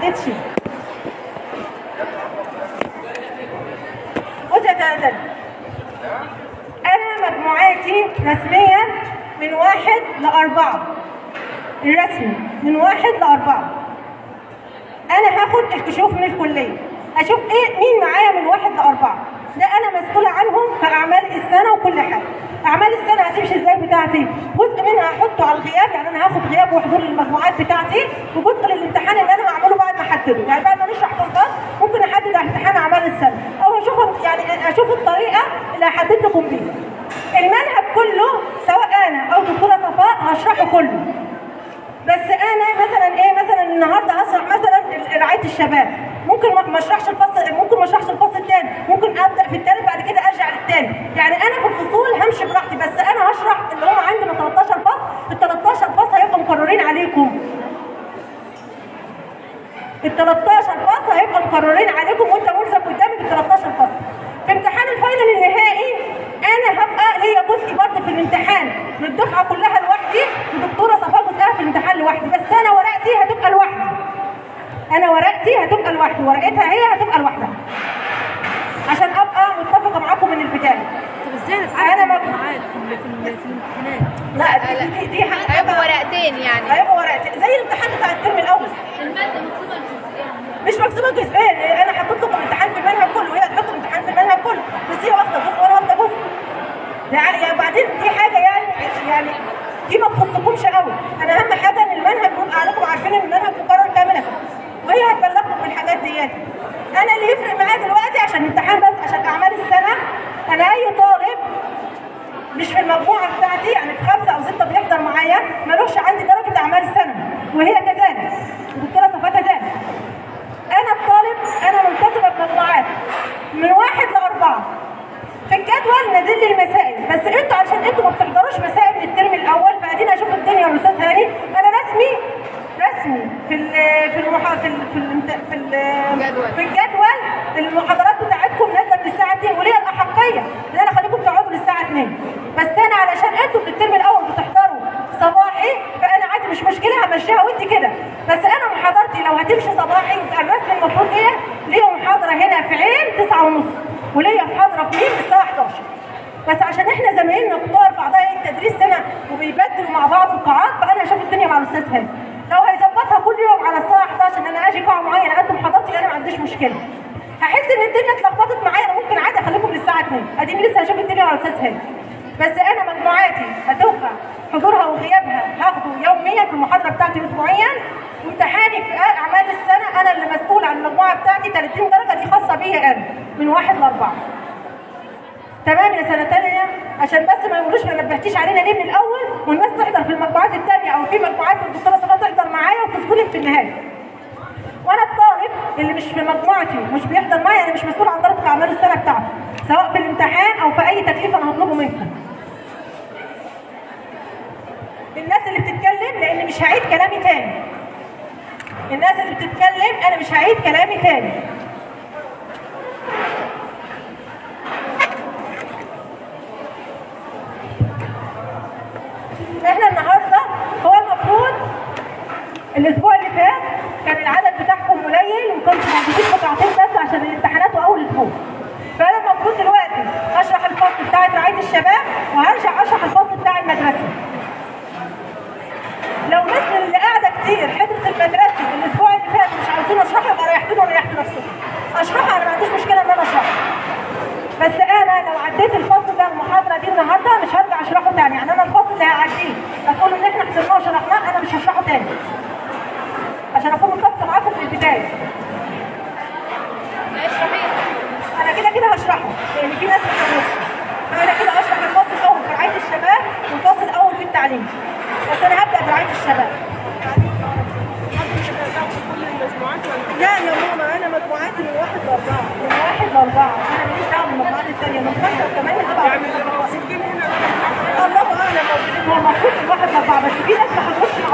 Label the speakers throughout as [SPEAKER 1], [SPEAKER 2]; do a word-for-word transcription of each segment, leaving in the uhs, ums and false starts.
[SPEAKER 1] فتحتش. بص يا تلاتة، انا مجموعاتي رسميا من واحد لاربعه، الرسمي من واحد لاربعه. انا هاخد الكشوف من الكليه، اشوف ايه مين معايا من واحد لاربعه، ده انا مسؤوله عنهم في اعمال السنه وكل حاجه. اعمال السنه هتمشي ازاي بتاعتي؟ جزء منها هحطه على الغياب، يعني انا هاخد غياب وحضور للمجموعات بتاعتي، وجزء للامتحان اللي انا هعمله بعد ما احدده، يعني بعد ما نشرح كورسات ممكن احدد امتحان اعمال السنه، او اشوف يعني اشوف الطريقه اللي هحدد لكم بيها. المنهج كله سواء انا او دكتوره صفاء هشرحه كله. بس انا مثلا ايه، مثلا النهارده هشرح مثلا رعايه الشباب، ممكن ما اشرحش الفصل، ممكن ما اشرحش الفصل الثاني، ممكن ابدا في الثالث بعد كده ارجع للثاني، يعني انا في الفصول همشي براحتي، بس انا هشرح اللي هم عندنا تلتاشر فصل، ال تلتاشر فصل هيبقوا مقررين عليكم. ال تلتاشر فصل هيبقوا مقررين عليكم وانت ملزم قدامي بال تلتاشر فصل. في امتحان الفاينل النهائي انا هبقى ليا جزء برضه في الامتحان للدفعه كلها لوحدي، ودكتوره صفاء جزءها في الامتحان لوحدي، بس انا ورقتي هتبقى لوحدي. انا ورقتي هتبقى لوحدي، ورقتها هي هتبقى لوحدها. عشان ابقى متفقه معاكم من البدايه.
[SPEAKER 2] طب ازاي نتعامل مع في في الامتحانات؟
[SPEAKER 1] لا دي دي, دي حاجه
[SPEAKER 3] هيبقوا ورقتين، يعني
[SPEAKER 1] هيبقوا ورقتين زي الامتحان بتاع الترم الاول.
[SPEAKER 3] الماده مكتوبه جزئين،
[SPEAKER 1] مش مكتوبه جزئين، انا حطيت لكم امتحان في المنهج كله وهي هتحط امتحان في المنهج كله، بس هي واخده جزء وانا واخده جزء. يعني يعني بعدين دي حاجه يعني يعني دي ما تخصكمش قوي، انا اهم حاجه ان المنهج يبقى عليكم عارفين ان المنهج مكرر كاملا، وهي هتبلغكم بالحاجات ديت. انا اللي يفرق معايا دلوقتي عشان الامتحان بس، عشان اعمال السنه انا اي طالب مش في المجموعه بتاعتي يعني في خمسه او سته بيحضر معايا ملوش عندي درجه اعمال السنه، وهي كذلك الدكتوره صفاء كذلك. انا الطالب انا ملتزمه بمجموعات من واحد لاربعه. في الجدول نازل لي المسائل، بس انتوا عشان انتوا ما بتحضروش مسائل الترم الاول، فادينا اشوف الدنيا يا استاذ هاني. انا رسمي رسمي في ال في المحا في ال في ال في, ال في الجدول المحاضرات بتاعتكم نازله من الساعه اتنين، وليا الاحقيه ان انا اخليكم تقعدوا للساعه اتنين، بس انا علشان انتوا في الترم الاول بتحضروا صباحي فانا عادي مش مشكله همشيها وانت كده، بس انا محاضرتي لو هتمشي صباحي يبقى الرسم المفروض ايه؟ ليا محاضره هنا في عين تسعة ونص، وليا محاضره في مين الساعه حداشر، بس عشان احنا زمايلنا كبار في اعضاء التدريس سنه وبيبدلوا مع بعض القاعات، فانا هشوف الدنيا مع الاستاذ هاني. لو هيظبطها كل يوم على الساعه حداشر ان انا اجي قاعه معينه اقدم محاضرتي انا ما عنديش مشكله. هحس ان الدنيا اتلخبطت معايا انا ممكن عادي اخليكم للساعه اتنين، اديني لسه هشوف الدنيا مع الاستاذ هاني. بس انا مجموعاتي هتبقى حضورها وغيابها هاخده يوميا في المحاضره بتاعتي اسبوعيا، وامتحاني في اعمال السنه انا اللي مسؤول عن المجموعه بتاعتي تلاتين درجه، دي خاصه بيا انا من واحد لاربعه. تمام يا سنه ثانيه؟ عشان بس ما يقولوش ما نبهتيش علينا ليه من الاول والناس تحضر في المجموعات الثانيه او في مجموعات الدكتوره صفاء تحضر معايا وتدخلي في النهايه. وانا الطالب اللي مش في مجموعتي ومش بيحضر معايا انا مش مسؤول عن درجه اعمال السنه بتاعته، سواء في الامتحان او في اي تكليف انا هطلبه منكم. الناس اللي بتتكلم لان مش هعيد كلامي تاني. الناس اللي بتتكلم انا مش هعيد كلامي تاني. احنا النهارده هو المفروض الاسبوع اللي فات كان العدد بتاعكم قليل وكنتوا موجودين قطعتين بس عشان الامتحانات واول اسبوع. فانا المفروض دلوقتي اشرح الفصل بتاع رعايه الشباب وهرجع اشرح الفصل بتاع المدرسه. لو مثل اللي قاعده كتير حضرت المدرسه الاسبوع اللي فات مش عاوزين اشرحها يبقى ريحتوني وريحتوا نفسكم. اشرحها انا ما عنديش مشكله ان انا اشرحها. بس انا لو عديت الفصل ده المحاضره دي النهارده مش هرجع اشرحه تاني، يعني انا الفصل اللي هعديه هتقولوا ان احنا حضرناه وشرحناه انا مش هشرحه تاني. عشان اكون متفقه معاكم في البدايه. انا كده كده هشرحه لان في ناس ما بتعرفش. انا كده هشرح الفصل الاول في رعايه الشباب والفصل الاول في التعليم. بس انا هبدا برعايه الشباب. لا يا ماما انا مجموعاتي من واحد لاربعه، من واحد لاربعه، انا ماليش دعوه بالمجموعات الثانيه، من خمسه وثمانيه تبع الله اعلم موجودين، هو المفروض من واحد لاربعه، بس في ناس ما حضرتش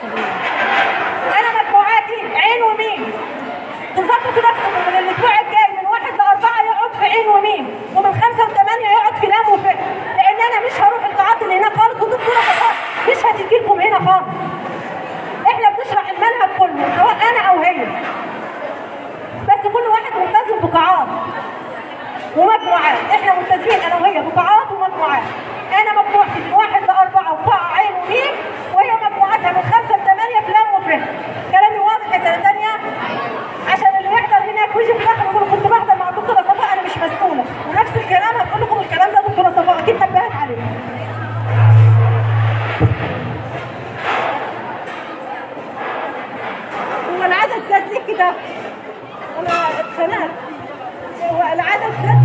[SPEAKER 1] انا مجموعاتي عين وميم، تظبطوا نفسكم من الاسبوع الجاي من واحد لاربعه يقعد في عين وميم، ومن خمسه وثمانيه يقعد في لام وفه، لان انا مش هروح القاعات اللي هناك خالص، والدكتوره صفاء مش هتيجي لكم هنا خالص. احنا بنشرح المنهج كله سواء انا او هي، بس كل واحد ملتزم بقاعات ومجموعات. احنا ملتزمين انا وهي بقاعات ومجموعات. انا مجموعتي من واحد لاربعه وقاعه عين وميم، وهي مجموعتها من خمسه لثمانيه في لام وفه. كلامي واضح يا سنه ثانيه؟ عشان اللي يحضر هناك ويجي في الاخر يقول كنت بحضر مع الدكتوره صفاء انا مش مسؤوله، ونفس الكلام هتقول لكم الكلام ده دكتوره صفاء اكيد نبهت عليه. هو العدد زاد ليه كده؟ انا اتخنقت. هو العدد زاد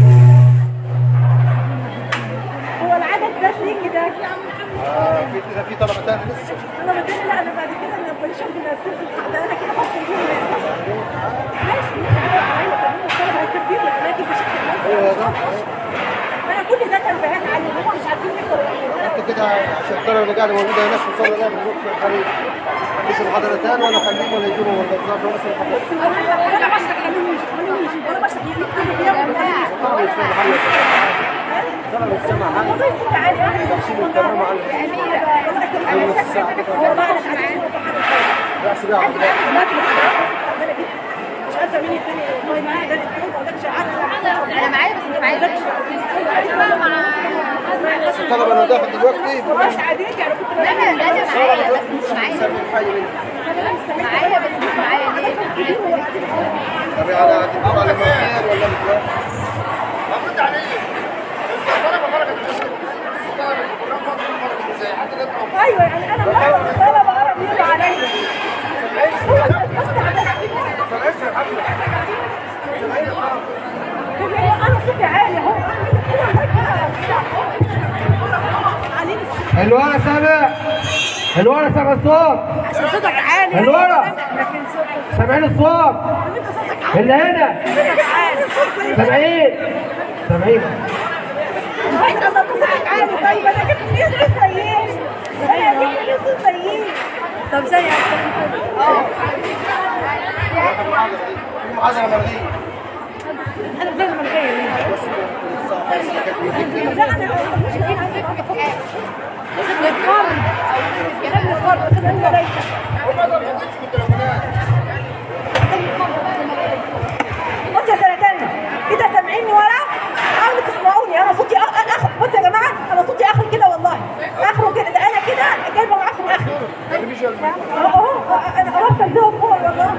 [SPEAKER 1] هو العدد زاد ليه كده؟
[SPEAKER 4] اه في كده في طلبه تاني لسه.
[SPEAKER 1] انا بدي لا انا بعد كده انا بشوف الاسئله القاعده انا كده بحط الجمله ماشي ايوه تمام الطلبه هيكفيني لكن بشكل
[SPEAKER 4] ايوه ده
[SPEAKER 1] انا كل ده تنبيهات عليهم هم مش عارفين يقروا.
[SPEAKER 4] انت كده عشان الطلبه اللي قاعده موجوده هناك في الصاله ده بنروح قريب. مفيش محاضره تاني ولا خليهم ولا يجيبوا ولا الظابط ولا بس المحاضره.
[SPEAKER 1] انا بشرح خليهم يجوا انا بشرح يكتبوا بيهم
[SPEAKER 4] طبعا مش محل طبعا مش سامع حاجه.
[SPEAKER 1] والله ست عادي احنا
[SPEAKER 4] نفسي الكلام على نص الساعه كده. بس ده
[SPEAKER 1] مش عارفه مين الثاني والله معايا ده الدكتور ده شعار
[SPEAKER 3] انا معايا بس مش معايا
[SPEAKER 4] بس الطلبه اللي داخل دلوقتي
[SPEAKER 1] مش عاديك يعني كنت
[SPEAKER 3] لا لا لا معايا بس مش معايا
[SPEAKER 4] سامع حاجه مني.
[SPEAKER 3] معايا بس مش معايا ليه؟
[SPEAKER 4] طب على على على مكان ولا مش رد عليه. الطلبه بركه الاسم
[SPEAKER 1] ايوه يعني انا ملاحظه الطلبه عرب يقولوا عليا انا صوتي عالي اهو
[SPEAKER 5] الورا سامع الورا سامع الصوت
[SPEAKER 1] عشان صوتك عالي
[SPEAKER 5] الورا
[SPEAKER 1] لكن صوتك
[SPEAKER 5] سامعين الصوت
[SPEAKER 1] انت صوتك عالي
[SPEAKER 5] اللي هنا
[SPEAKER 1] صوتك عالي
[SPEAKER 5] سامعين سامعين
[SPEAKER 1] انت صوتك عالي. طيب انا جبت ليه صوت زيين انا جبت ليه صوت زيين طب زي اه
[SPEAKER 4] المحاضره ملغيه.
[SPEAKER 1] انا بدل من غير لا انا مش جايين عندك لازم نتقارن لازم نتقارن كده انت ليك بص يا سنه ثانيه كده سامعيني ورا حاولوا تسمعوني انا صوتي اخر. بص يا جماعه انا صوتي اخر كده والله اخره كده ده انا كده جايبه معاكم اخر اهو انا قربت اديهم فوق والله.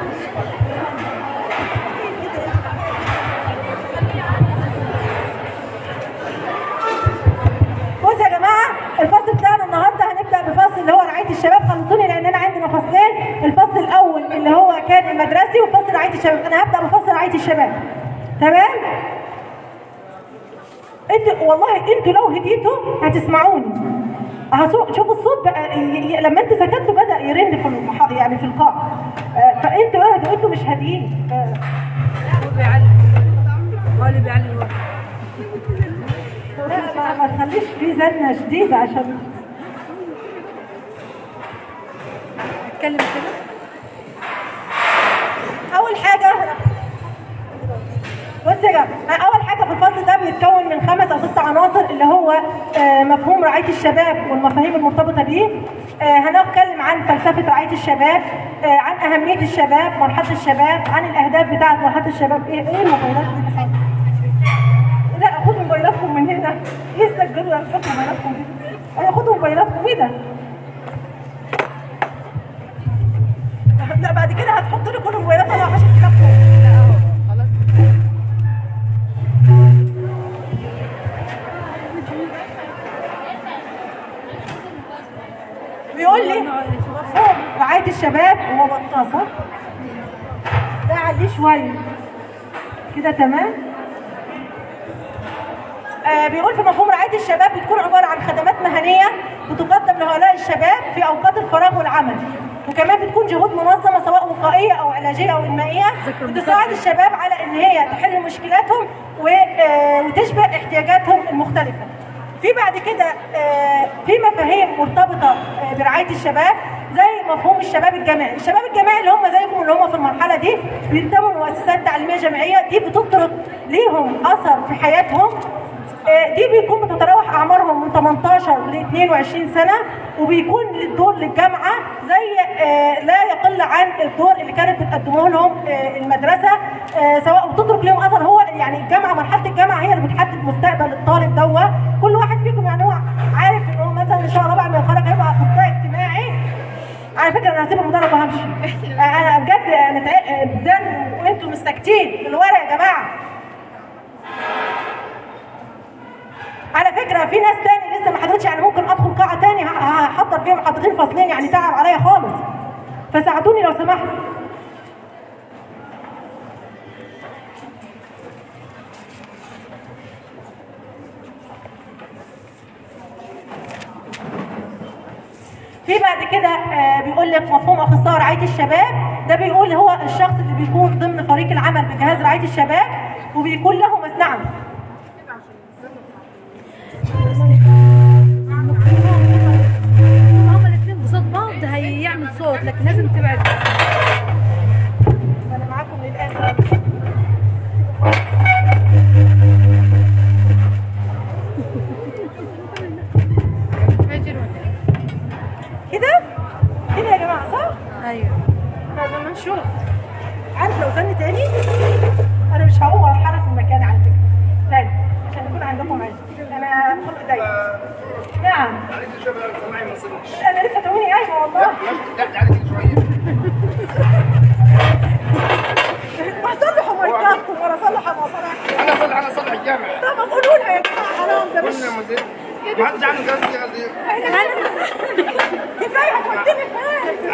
[SPEAKER 1] بص يا جماعه الفصل بتاعنا النهارده هنبدا بفصل اللي هو رعايه الشباب. خلصوني لان انا عندنا فصلين، الفصل الاول اللي هو كان المدرسي وفصل رعايه الشباب. انا هبدا بفصل رعايه الشباب تمام. انت والله انتوا لو هديتوا هتسمعوني. شوفوا الصوت بقى لما انت سكتوا بدا يرن في المح... يعني في القاع. فانتوا اهدوا انتوا مش هاديين.
[SPEAKER 2] هو بيعلم هو اللي بيعلم الوقت.
[SPEAKER 1] لا ما, ما تخليش في زنه شديده عشان
[SPEAKER 2] اتكلم كده.
[SPEAKER 1] اول حاجه بص يا جماعه اول حاجه في الفصل ده بيتكون من خمس او ست عناصر اللي هو مفهوم رعايه الشباب والمفاهيم المرتبطه بيه. هنتكلم عن فلسفه رعايه الشباب، عن اهميه الشباب، مرحله الشباب، عن الاهداف بتاعه مرحله الشباب. ايه ايه الموبايلات دي؟ لا خدوا موبايلاتكم من هنا يسجلوا يحطوا موبايلاتكم هنا. ايوه خدوا موبايلاتكم. ايه ده؟ لا بعد كده هتحطوا لي كل موبايلات انا عشان تخافوا. بيقول لي مفهوم رعاية الشباب هو بطاسة ده عليه شوية كده تمام. آه بيقول في مفهوم رعاية الشباب بتكون عبارة عن خدمات مهنية بتقدم لهؤلاء الشباب في أوقات الفراغ والعمل، وكمان بتكون جهود منظمة سواء وقائية أو علاجية أو إنمائية بتساعد الشباب على إن هي تحل مشكلاتهم وتشبع احتياجاتهم المختلفة. في بعد كده في مفاهيم مرتبطة برعاية الشباب زي مفهوم الشباب الجامعي. الشباب الجامعي اللي هم زيكم اللي هم في المرحله دي بينتموا لمؤسسات تعليميه جامعيه، دي بتترك ليهم اثر في حياتهم. دي بيكون بتتراوح اعمارهم من ثمانية عشر ل اثنين وعشرين سنه، وبيكون الدور للجامعه زي لا يقل عن الدور اللي كانت بتقدمه لهم المدرسه، سواء بتترك لهم اثر. هو يعني الجامعه، مرحله الجامعه هي اللي بتحدد مستقبل الطالب دوت. كل واحد فيكم يعني هو عارف ان هو مثلا ان شاء الله بعد ما يتخرج هيبقى اخصائي اجتماعي. على فكره انا هسيب المدرج وهمشي. انا بجد انا زن وانتم مش ساكتين بالورق يا جماعه. على فكره في ناس تاني لسه ما حضرتش، يعني ممكن ادخل قاعه تاني هحضر فيهم محاضرتين فاصلين، يعني تعب عليا خالص، فساعدوني لو سمحتوا. في بعد كده بيقول لك مفهوم اخصائي رعايه الشباب. ده بيقول هو الشخص اللي بيكون ضمن فريق العمل بجهاز رعايه الشباب وبيكون له مسنعه.
[SPEAKER 2] هما الاثنين قصاد بعض هيعمل صوت، لكن لازم تبعد.
[SPEAKER 1] انا معاكم للاخر. كده كده يا جماعه صح؟
[SPEAKER 2] ايوه
[SPEAKER 1] لازم نشوف. عارف لو زن تاني انا مش هقوم اتحرك من مكاني على فكره تاني عشان يكون عندكم علم. انا خلق ضيق. نعم انا لسه تقولي ايوه والله.
[SPEAKER 4] لا تعالي كده شويه.
[SPEAKER 1] ما صلحوا مايكاتكم ولا صلحوا مصالحكم.
[SPEAKER 4] انا صلح انا صلح الجامع.
[SPEAKER 1] طب قولوا لها يا جماعه حرام ده مش
[SPEAKER 4] قلنا مدير ما حدش عنده جواز دي.
[SPEAKER 1] كفايه هتوديني فين؟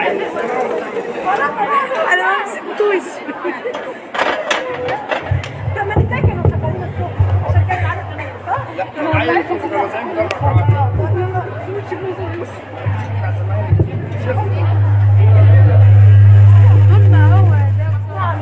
[SPEAKER 2] انا ما مسكتوش.
[SPEAKER 1] طب ما نذاكر وشغالين الصبح عشان كان عدد قليل صح؟
[SPEAKER 4] لا انا عايز توزعين مدرب.
[SPEAKER 2] طول ما هو ده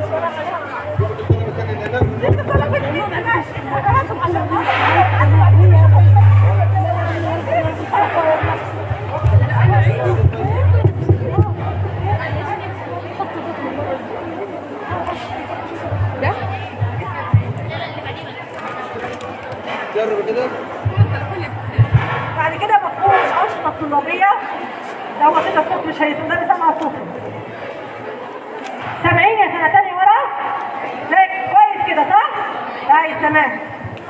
[SPEAKER 4] جرب كده.
[SPEAKER 1] بعد كده مفهوم الأنشطة الطلابية. ده هو كده الصوت مش هيسمع، ده سامع الصوت. سامعين يا سنة تانية ورا؟ زي كويس كده صح؟ كويس تمام.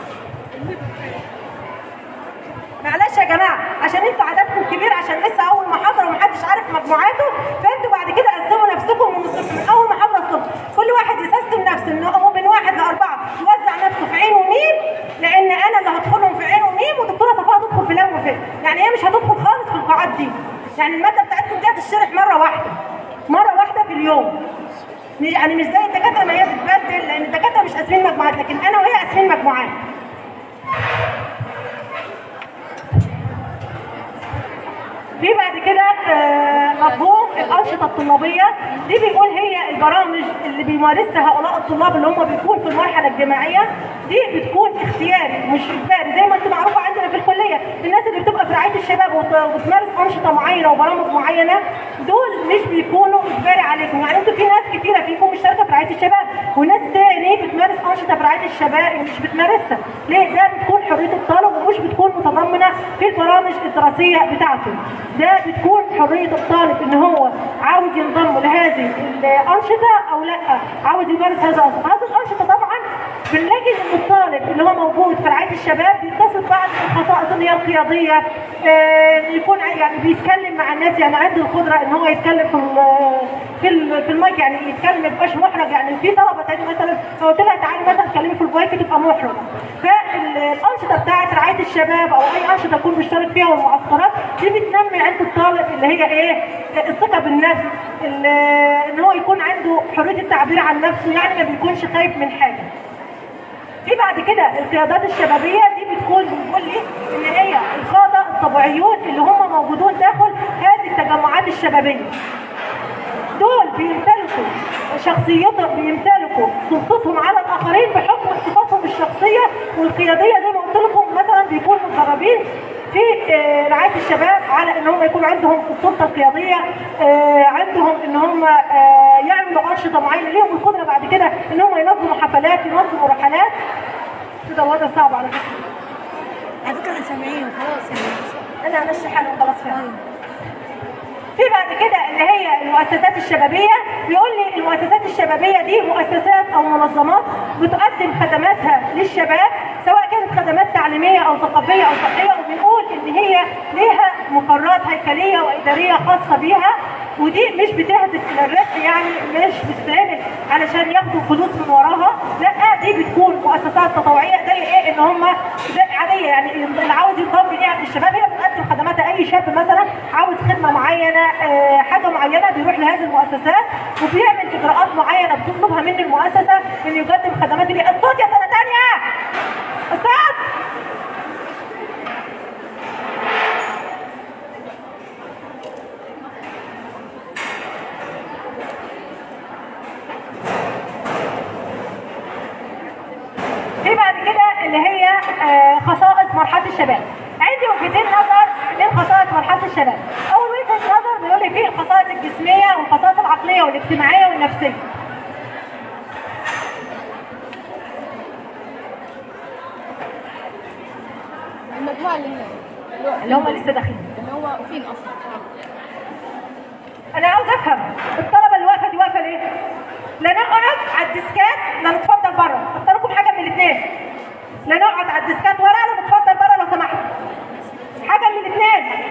[SPEAKER 1] معلش يا جماعة عشان انتوا عددكم كبير، عشان لسه أول محاضرة ومحدش عارف مجموعاته، فانتوا بعد كده قسموا نفسكم من الصبح، من أول محاضرة الصبح، كل واحد يسيستم نفسه إن هو من واحد لأربعة يوزع نفسه في عين وميم، لأن أنا اللي هدخلهم في عين وميم ودكتورة صفاء هتدخل في لام وفهم، يعني هي مش هتدخل خالص في القاعات دي، يعني المادة بتاعتكم دي هتشرح مرة واحدة، مرة واحدة في اليوم. يعني مش زي الدكاترة ما هي بتتبدل، لأن الدكاترة مش قاسمين مجموعات، لكن أنا وهي قاسمين مجموعات. في بعد كده مفهوم الأنشطة الطلابية. دي بيقول هي البرامج اللي بيمارسها هؤلاء الطلاب اللي هم بيكون في المرحلة الجامعية. دي بتكون اختياري مش إجباري، زي ما انتم معروفة عندنا في الكلية الناس اللي بتبقى في رعاية الشباب وبتمارس أنشطة معينة وبرامج معينة، دول مش بيكونوا إجباري عليكم. يعني انتوا في ناس كتيرة فيكم مشتركة في رعاية الشباب وناس تاني بتمارس أنشطة في رعاية الشباب مش بتمارسها. ليه؟ ده بتكون حرية الطالب ومش بتكون متضمنة في البرامج الدراسية بتاعته. ده بتكون حرية الطالب ان هو عاوز ينضم لهذه الأنشطة او لا، عاوز يمارس هذا الأنشطة. هذه الأنشطة طبعا بنلاقي ان الطالب اللي هو موجود في رعاية الشباب بيتصف بعض الخصائص اللي هي القيادية، آه يكون يعني بيتكلم مع الناس، يعني عنده القدرة ان هو يتكلم في في في المايك، يعني يتكلم ما يبقاش محرج. يعني في طلبة تاني مثلا لو قلت لها تعالي مثلا اتكلمي في المايك تبقى محرجة. فالأنشطة بتاعت رعاية الشباب او اي أنشطة يكون بيشترك فيها والمعسكرات دي بتنمي عند الطالب اللي هي ايه؟ الثقة بالنفس، ان هو يكون عنده حرية التعبير عن نفسه، يعني ما بيكونش خايف من حاجة. في بعد كده القيادات الشبابية. دي بتكون بنقول لي ان هي القادة الطبيعيون اللي هم موجودون داخل هذه التجمعات الشبابية. دول بيمتلكوا شخصيتهم، بيمتلكوا سلطتهم على الآخرين بحكم صفاتهم الشخصية والقيادية. زي ما قلت لكم مثلا بيكونوا متدربين في في آه، رعايه الشباب على ان هم يكون عندهم السلطه القياديه، آه، عندهم ان هم آه، يعملوا انشطه معينه، ليهم القدره بعد كده ان هم ينظموا حفلات، ينظموا رحلات. كده الوضع صعب على فكره.
[SPEAKER 2] على فكره احنا سامعين خلاص يعني.
[SPEAKER 1] انا همشي حالي وخلاص فعلا. في بعد كده اللي هي المؤسسات الشبابيه، بيقول لي المؤسسات الشبابيه دي مؤسسات او منظمات بتقدم خدماتها للشباب، سواء كانت خدمات تعليميه او ثقافيه او صحيه، وبنقول ان هي ليها مقررات هيكليه واداريه خاصه بيها، ودي مش بتهدف الى الربح، يعني مش بتتعمل علشان ياخدوا فلوس من وراها، لا دي بتكون مؤسسات تطوعيه زي ايه، ان هم عاديه، يعني اللي عاوز ينضم ليها من الشباب هي بتقدم خدماتها. اي شاب مثلا عاوز خدمه معينه، آه حاجه معينه، بيروح لهذه المؤسسات وبيعمل اجراءات معينه بتطلبها من المؤسسه ان يقدم خدمات. ليه الصوت يا سنه ثانيه؟ الصوت. في بعد كده اللي هي آه خصائص مرحله الشباب. عندي وجهتين نظر من خصائص مرحله الشباب. اول وجهه نظر بيقول لي في الخصائص الجسميه والخصائص العقليه والاجتماعيه والنفسيه.
[SPEAKER 3] المجموعة اللي هنا
[SPEAKER 1] اللي هم لسه داخلين،
[SPEAKER 3] اللي هو فين اصلا؟
[SPEAKER 1] انا عاوز افهم الطلبه اللي واقفه دي واقفه ليه؟ لا نقعد على الديسكات لا نتفضل بره، اختار لكم حاجه من الاثنين. لا نقعد على الديسكات ورا لا نتفضل بره لو سمحتوا. حاجه من الاثنين.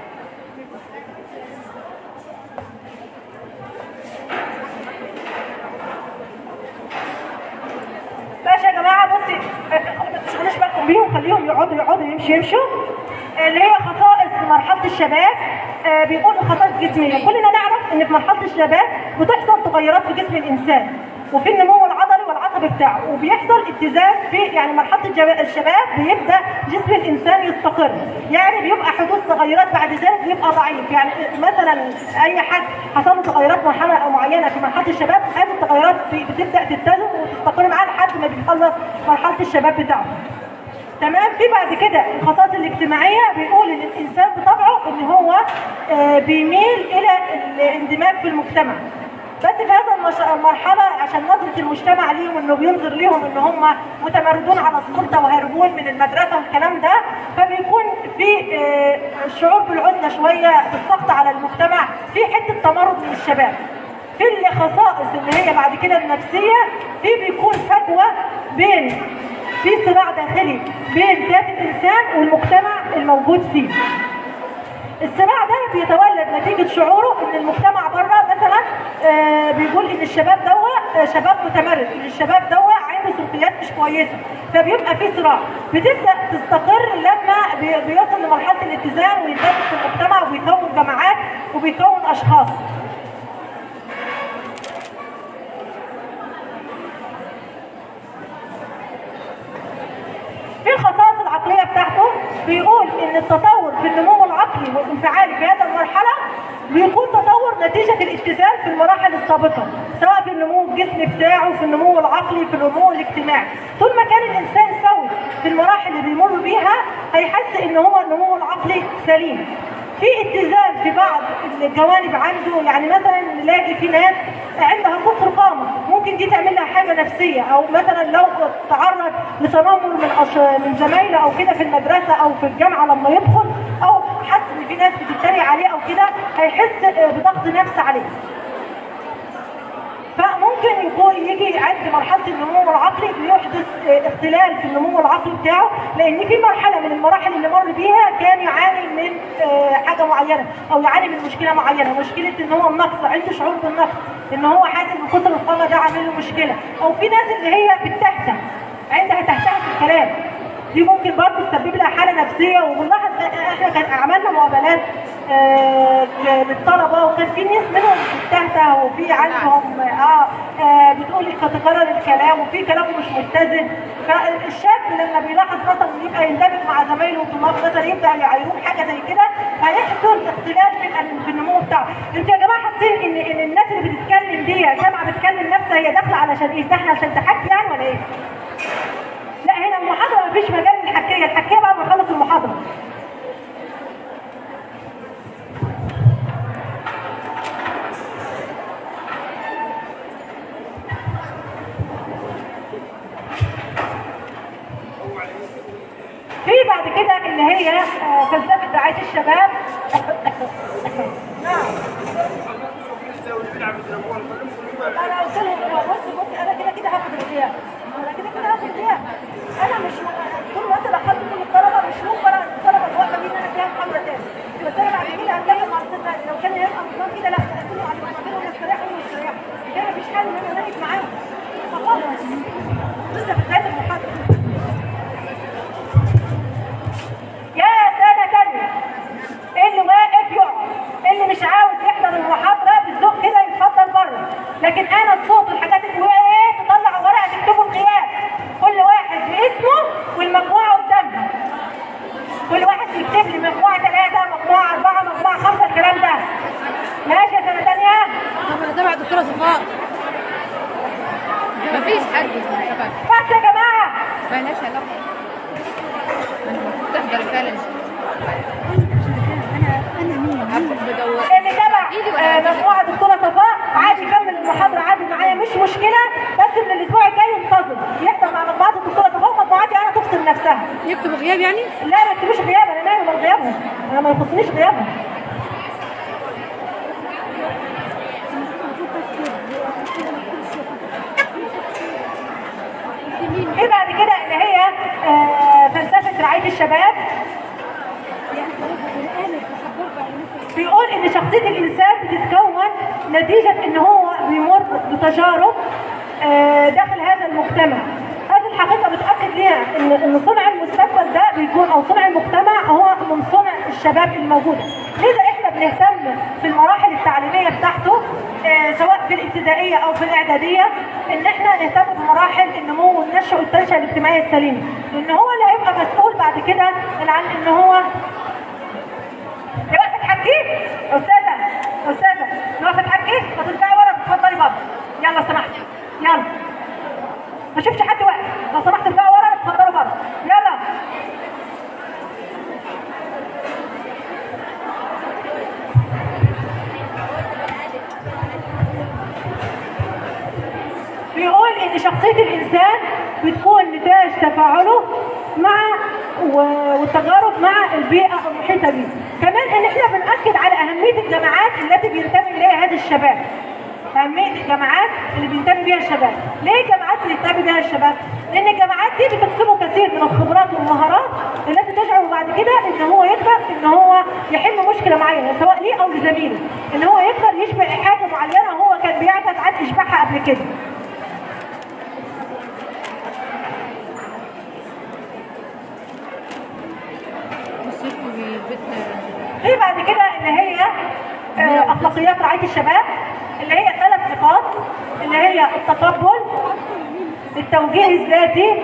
[SPEAKER 1] ماشي يا جماعه، بصي ما تشغلوش بالكم بيهم، خليهم يقعدوا يقعدوا يمشوا يمشوا. اللي هي خصائص مرحله الشباب، آه بيقول خصائص جسميه. كلنا نعرف ان في مرحله الشباب بتحصل تغيرات في جسم الانسان وفي النمو العضلي والعصبي بتاعه، وبيحصل اتزان في يعني مرحله الشباب بيبدا جسم الانسان يستقر، يعني بيبقى حدوث تغيرات بعد ذلك بيبقى ضعيف. يعني مثلا اي حد حصل له تغيرات مرحله معينه في مرحله الشباب، هذه التغيرات بتبدا تتزن وتستقر معاه لحد ما بيخلص مرحله الشباب بتاعه. تمام. في بعد كده الخصائص الاجتماعيه، بيقول ان الانسان بطبعه ان هو آه بيميل الى الاندماج في المجتمع، بس في هذا المرحله عشان نظره المجتمع ليهم انه بينظر ليهم ان هم متمردون على السلطه وهاربون من المدرسه والكلام ده، فبيكون في آه شعور بالعزله شويه، بالضغط على المجتمع، في حته تمرد من الشباب. في الخصائص اللي هي بعد كده النفسيه، في بيكون فجوه بين في صراع داخلي بين ذات الانسان والمجتمع الموجود فيه. الصراع ده بيتولد نتيجه شعوره ان المجتمع بره مثلا آه بيقول ان الشباب دوا شباب متمرد، ان الشباب دوا عنده سلوكيات مش كويسه، فبيبقى في صراع. بتبدا تستقر لما بيوصل لمرحله الاتزان ويندمج في المجتمع وبيكون جماعات وبيكون اشخاص. في الخصائص العقليه بتاعته بيقول ان التطور في النمو العقلي والانفعالي في هذه المرحله بيكون تطور نتيجه الاتزان في المراحل السابقه، سواء في النمو الجسمي بتاعه، في النمو العقلي، في النمو الاجتماعي. طول ما كان الانسان سوي في المراحل اللي بيمر بيها هيحس ان هو النمو العقلي سليم. في اتزان في بعض الجوانب عنده، يعني مثلا نلاقي في ناس عندها قصر قامه، ممكن دي تعمل لها حاجه نفسيه، او مثلا لو تعرض لتنمر من أش... من زمايله او كده في المدرسه او في الجامعه لما يدخل، او حس ان في ناس بتتريق عليه او كده، هيحس بضغط نفس عليه. فممكن يكون يجي عند مرحله النمو العقلي بيحدث اختلال في النمو العقلي بتاعه، لان في مرحله من المراحل اللي مر بيها كان يعاني من حاجه معينه او يعاني من مشكله معينه، مشكله ان هو النقص، عنده شعور بالنقص، ان هو حاسس ان قصر القامه ده عامل له مشكله. او في ناس اللي هي بتهته، عندها تهته في الكلام، دي ممكن برضه تسبب لها حاله نفسيه. وبنلاحظ احنا كان عملنا مقابلات آه للطلبه، وكان في ناس منهم بتهته وفي عندهم اه, آه بتقول تكرر الكلام وفي كلامه مش متزن. فالشاب لما بيلاحظ مثلا يبقى يندمج مع زمايله وطلاب مثلا يبدا يعايروه حاجه زي كده، هيحصل اختلال في في النمو بتاعه. انتوا يا جماعه حاسين ان ان الناس اللي بتتكلم دي سامعه بتكلم نفسها، هي داخله علشان ايه؟ داخله عشان تحكي يعني ولا ايه؟ لا، هنا المحاضره مفيش مجال للحكايه، الحكايه بعد ما نخلص المحاضره. اللي هي آه، فلسفه رعايه الشباب. نعم. انا قلت لهم بص بص انا كده كده هاخد الغياب، انا كده كده هاخد الغياب، انا مش طول الوقت دخلت كل الطلبه مش ممكن الطلبه الواقفه دي ان انا فيها محاضره تاني، بس انا بعد كده هتكلم مع الاستاذ هاني لو كان هيبقى نظام كده لا اقسمه على المحاضرين ونستريح ونستريح، كده مفيش حل ان انا ناقش معاهم. خلاص لسه في بدايه المحاضره. يا سنه تانيه اللي واقف يقعد، اللي مش عاوز يحضر المحاضره بالذوق كده يتفضل بره، لكن انا الصوت والحاجات اللي ايه تطلع ورقه تكتبوا الغياب، كل واحد باسمه والمجموعه قدامها، كل واحد يكتب لي مجموعه ثلاثه مجموعه اربعه مجموعه خمسه الكلام ده. ماشي يا سنه ثانيه؟
[SPEAKER 2] طب انا تبع الدكتوره صفاء.
[SPEAKER 3] مفيش حد تبع.
[SPEAKER 1] بس يا جماعه
[SPEAKER 3] مالهاش علاقه. انا بتحضر فعلا.
[SPEAKER 2] انا انا مين؟
[SPEAKER 3] بدور.
[SPEAKER 1] اللي تبع آه، مجموعه دكتوره صفاء عادي يكمل المحاضره عادي معايا مش مشكله، بس من الاسبوع الجاي ينتظم يحضر مع مجموعه الدكتوره صفاء ومجموعاتي انا تفصل نفسها.
[SPEAKER 2] يكتب غياب يعني؟
[SPEAKER 1] لا ما يكتبوش غياب، انا نايم من غيابهم، انا ما يخصنيش غيابهم. في بعد كده اللي هي آه، فلسفه رعايه الشباب. بيقول ان شخصيه الانسان بتتكون نتيجه ان هو بيمر بتجارب آه، داخل هذا المجتمع. هذه الحقيقه بتاكد ليها ان ان صنع المستقبل ده بيكون او صنع المجتمع هو من صنع الشباب الموجوده. لذا احنا بنهتم في المراحل التعليميه بتاعته آه، سواء في الابتدائيه او في الاعداديه ان احنا نهتم بمراحل النمو والنشء والتنشئه الاجتماعيه السليمه، لان هو اللي هيبقى مسؤول بعد كده عن ان هو واقفه حكي. استاذه استاذه واقفه حكي هترجعي ورا تتفضلي بره، يلا سمحتي يلا ما شفتش حد واقف، لو سمحت ارجعوا ورا اتفضلوا بره يلا. بيقول ان شخصيه الانسان بتكون نتاج تفاعله مع والتجارب مع البيئه المحيطه به. كمان ان احنا بنأكد على اهميه الجماعات التي بينتمي اليها هذا الشباب. اهميه الجماعات اللي بينتمي بيها الشباب. ليه الجماعات اللي بينتمي بيها الشباب؟ لان الجماعات دي بتكسبه كثير من الخبرات والمهارات التي تجعله بعد كده ان هو يقدر ان هو يحل مشكله معينه سواء ليه او لزميله، ان هو يقدر يشبع حاجه معينه هو كان بيعجز عن اشباعها قبل كده. في بعد كده اللي هي آه، اخلاقيات رعايه الشباب اللي هي ثلاث نقاط اللي هي التقبل، التوجيه الذاتي،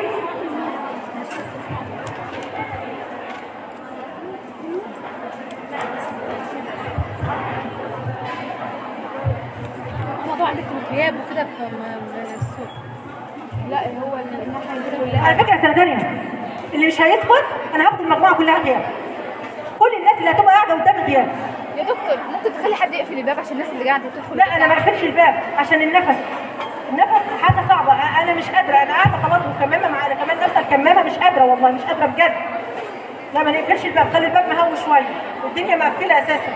[SPEAKER 2] موضوع عندك غياب وكده في السوق.
[SPEAKER 3] لا هو الناحيه كده كلها.
[SPEAKER 1] على فكره سنه ثانيه اللي مش هيسكت انا هاخد المجموعه كلها غياب، كل الناس اللي هتبقى قاعده قدام غياب.
[SPEAKER 3] يا دكتور ممكن تخلي حد يقفل الباب عشان الناس اللي قاعده تدخل؟
[SPEAKER 1] لا انا ما اقفلش الباب عشان النفس، النفس حاجه صعبه، انا مش قادره، انا قاعده خلاص مكممه مع كمان نفس الكمامه مش قادره والله مش قادره بجد. لا ما نقفلش الباب، خلي الباب مهوي شويه والدنيا مقفله اساسا.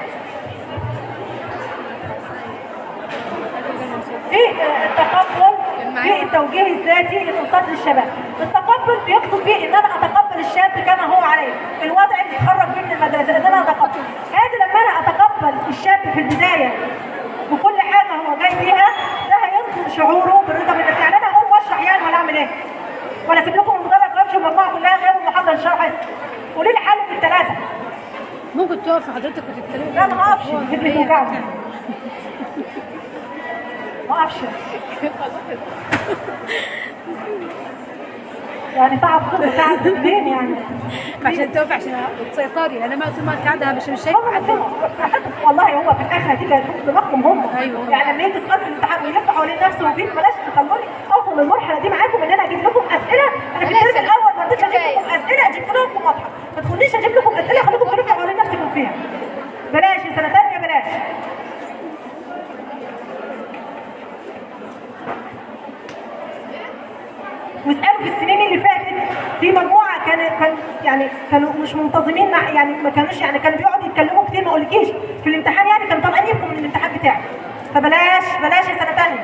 [SPEAKER 1] في التقبل، في التوجيه الذاتي للانصات للشباب. التقبل بيقصد فيه ان انا اتقبل الشاب كما هو عليه، الوضع اللي اتخرج بيه من المدرسه ان انا اتقبل. هذا لما انا اتقبل الشاب في البدايه بكل حاجه هو جاي فيها ده هينقل شعوره بالرضا بالنفس. يعني انا اقوم واشرح يعني ولا اعمل ايه؟ ولا اسيب لكم المدرج غير المجموعه كلها غير المحاضره الشرحيه؟ قولي لي حل من الثلاثه.
[SPEAKER 2] ممكن تقف حضرتك وتتكلمي؟
[SPEAKER 1] لا ما اقفش، رجلي توجعني. ما اقفش. يعني تعب صدر تعب اثنين يعني.
[SPEAKER 2] عشان تقف عشان تسيطري، انا ما طول ما قاعده مش مش شايفه حد.
[SPEAKER 1] والله هو في الاخر هتيجي هتشوف دماغهم هم.
[SPEAKER 2] أيوة.
[SPEAKER 1] يعني لما يجي سؤال في الامتحان ويلف حوالين نفسه وفين بلاش تخلوني اوصل للمرحله دي معاكم ان انا اجيب لكم اسئله. انا في الترم الاول ما رضيتش اجيب لكم اسئله جبت لكم واضحه، ما تقوليش اجيب لكم اسئله خليكم تلفوا حوالين نفسكم فيها. بلاش سنه ثانيه بلاش. واسالوا في السنين اللي فاتت في مجموعه كانت كان يعني كانوا مش منتظمين مع يعني ما كانوش يعني كانوا بيقعدوا يتكلموا كتير ما اقولكيش في الامتحان يعني كانوا طالعين يبكوا من الامتحان بتاعي. فبلاش بلاش يا سنه ثانيه.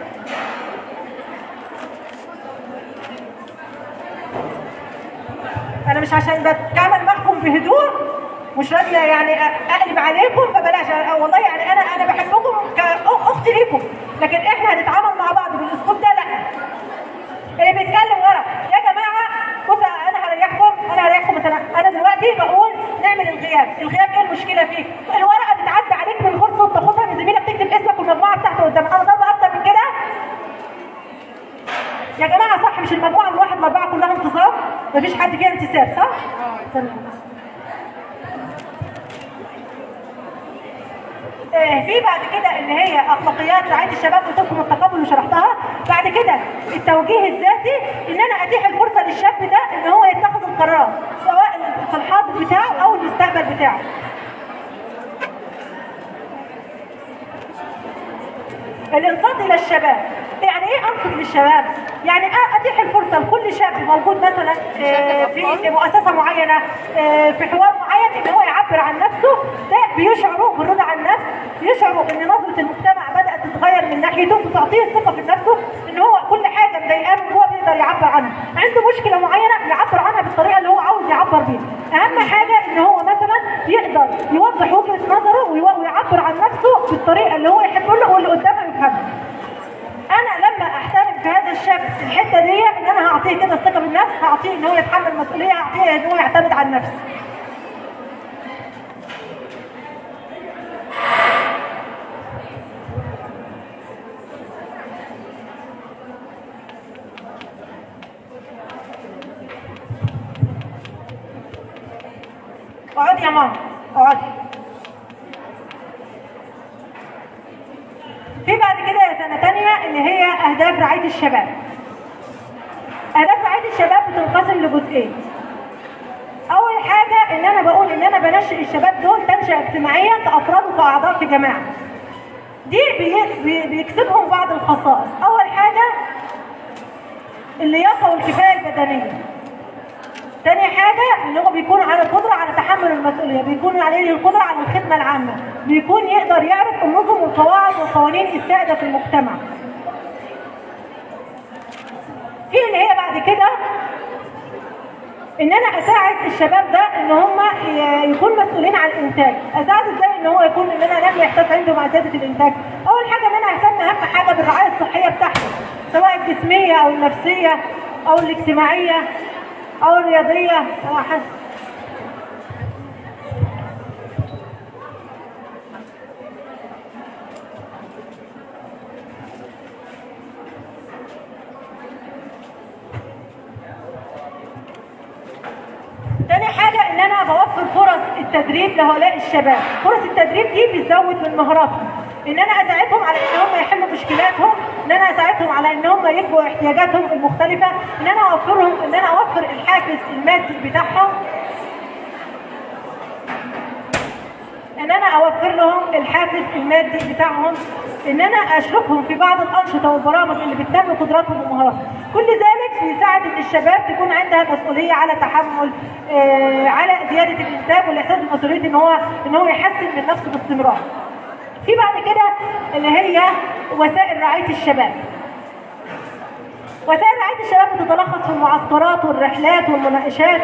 [SPEAKER 1] انا مش عشان بتعامل معكم بهدوء مش راضيه يعني اقلب عليكم فبلاش. والله يعني انا انا بحبكم كاخت ليكم، لكن احنا هنتعامل مع بعض بالاسلوب ده لا. اللي بيتكلم ورا يا جماعه بص انا هريحكم انا هريحكم مثلا انا دلوقتي بقول نعمل الغياب، الغياب ايه المشكله فيه؟ الورقه بتعدي عليك من غرفه تاخدها من زميلك تكتب اسمك والمجموعه بتاعته قدامك، انا ضربه اكتر من كده؟ يا جماعه صح مش المجموعه من واحد لاربعه كلها انتصاب؟ مفيش حد فيها انتساب صح؟ اه في بعد كده اللي هي اخلاقيات رعايه الشباب وتقوم التقبل اللي شرحتها. بعد كده التوجيه الذاتي ان انا اتيح الفرصه للشاب ده ان هو يتخذ القرار سواء في الحاضر بتاعه او المستقبل بتاعه. الانصات الى الشباب، يعني ايه انصت للشباب؟ يعني اتيح الفرصه لكل شاب موجود مثلا في مؤسسه معينه في حوار معين ان هو يعبر عن نفسه، ده بيشعروا بالرضا عن النفس، بيشعروا ان نظره المجتمع بدات تتغير من ناحيته وتعطيه الثقه في نفسه ان هو كل حاجه مضايقاه هو بيقدر يعبر عنها، عنده مشكله معينه يعبر عنها بالطريقه اللي هو عاوز يعبر بيها. اهم حاجه ان هو مثلا يقدر يوضح وجهه نظره ويعبر عن نفسه بالطريقه اللي هو يحب له واللي قدامه يفهمها. انا لما احترم في هذا الشاب الحته دي ان انا هعطيه كده الثقه بالنفس، هعطيه ان هو يتحمل المسؤوليه، هعطيه ان هو يعتمد على النفس. اقعدي يا ماما اقعدي. في بعد كده يا سنه ثانيه اللي هي اهداف رعايه الشباب. اهداف رعايه الشباب بتنقسم لجزئين. اول حاجه ان انا بقول ان انا بنشئ الشباب دول تنشئه اجتماعيه كافراد وكاعضاء في جماعه. دي بي بيكسبهم بعض الخصائص. اول حاجه اللياقه والكفايه البدنيه. تاني حاجة اللي هو بيكون على القدرة على تحمل المسؤولية، بيكون عليه القدرة على الخدمة العامة، بيكون يقدر يعرف النظم والقواعد والقوانين السائدة في المجتمع. في اللي هي بعد كده ان انا اساعد الشباب ده ان هم يكونوا مسؤولين عن الانتاج. اساعد ازاي ان هو يكون ان انا نجم يحتاج عنده مع زيادة الانتاج؟ اول حاجة ان انا اهتم اهم حاجة بالرعاية الصحية بتاعته، سواء الجسمية او النفسية او الاجتماعية أو الرياضية أو حسب. تاني حاجة إن أنا بوفر فرص التدريب لهؤلاء الشباب. فرص التدريب دي بتزود من مهاراتهم. إن أنا أساعدهم على إن هم يحلوا مشكلاتهم، إن أنا أساعدهم على إن هم يكبوا احتياجاتهم المختلفة، إن أنا أوفرهم إن أنا أوفر الحافز المادي بتاعهم، إن أنا أوفر لهم الحافز المادي بتاعهم، إن أنا أشركهم في بعض الأنشطة والبرامج اللي بتنمي قدراتهم ومهاراتهم. كل ذلك بيساعد إن الشباب تكون عندها مسؤولية على تحمل آه على زيادة الإنتاج والإحساس بالمسؤولية إن هو إن هو يحسن من نفسه باستمرار. في بعد كده اللي هي وسائل رعاية الشباب. وسائل رعاية الشباب بتتلخص في المعسكرات والرحلات والمناقشات.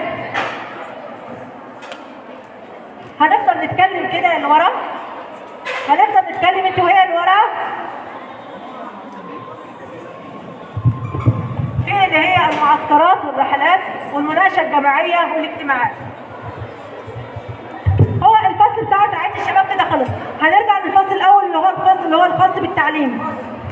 [SPEAKER 1] هنفضل نتكلم كده اللي ورا، هنفضل نتكلم انت وهي اللي ورا. في اللي هي المعسكرات والرحلات والمناقشة الجماعية والاجتماعات. هو الفصل بتاع رعاية الشباب كده خلص. هنرجع للفصل الأول اللي هو الفصل اللي هو الخاص بالتعليم.